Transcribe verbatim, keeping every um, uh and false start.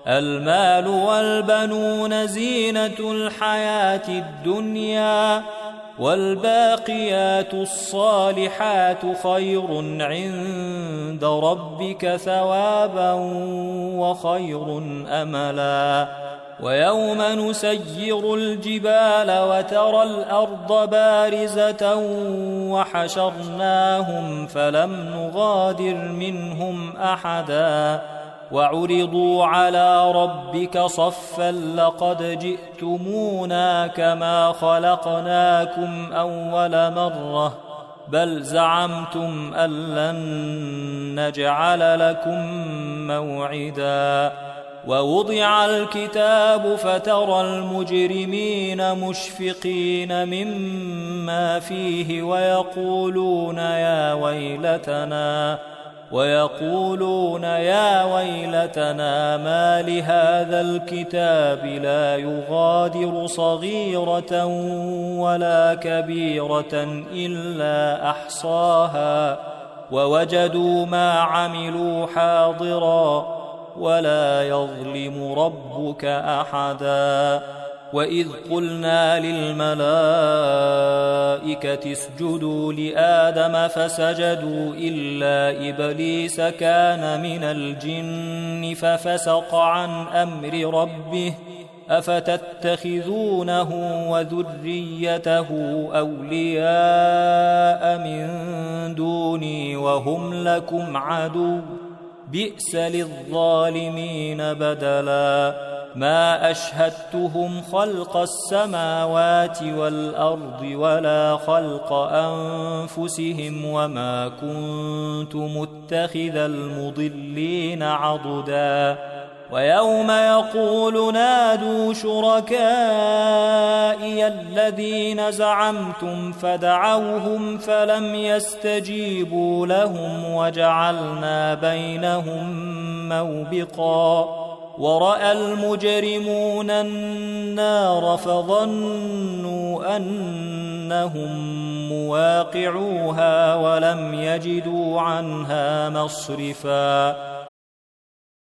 المال والبنون زينة الحياة الدنيا، والباقيات الصالحات خير عند ربك ثوابا وخير أملا. ويوم نسير الجبال وترى الأرض بارزة وحشرناهم فلم نغادر منهم أحدا وعرضوا على ربك صفا لقد جئتمونا كما خلقناكم أول مرة بل زعمتم أن لن نجعل لكم موعدا. ووضع الكتاب فترى المجرمين مشفقين مما فيه ويقولون يا ويلتنا ويقولون يا ويلتنا ما لهذا الكتاب لا يغادر صغيرة ولا كبيرة إلا أحصاها ووجدوا ما عملوا حاضرا ولا يظلم ربك أحدا. وإذ قلنا للملائكة اسجدوا لآدم فسجدوا إلا إبليس كان من الجن ففسق عن أمر ربه أفتتخذونه وذريته أولياء من دوني وهم لكم عدو بئس للظالمين بدلا. ما أشهدتهم خلق السماوات والأرض ولا خلق أنفسهم وما كنت متخذ المضلين عضدا. ويوم يقول نادوا شركائي الذين زعمتم فدعوهم فلم يستجيبوا لهم وجعلنا بينهم موبقا. ورأى المجرمون النار فظنوا أنهم مواقعوها ولم يجدوا عنها مصرفا.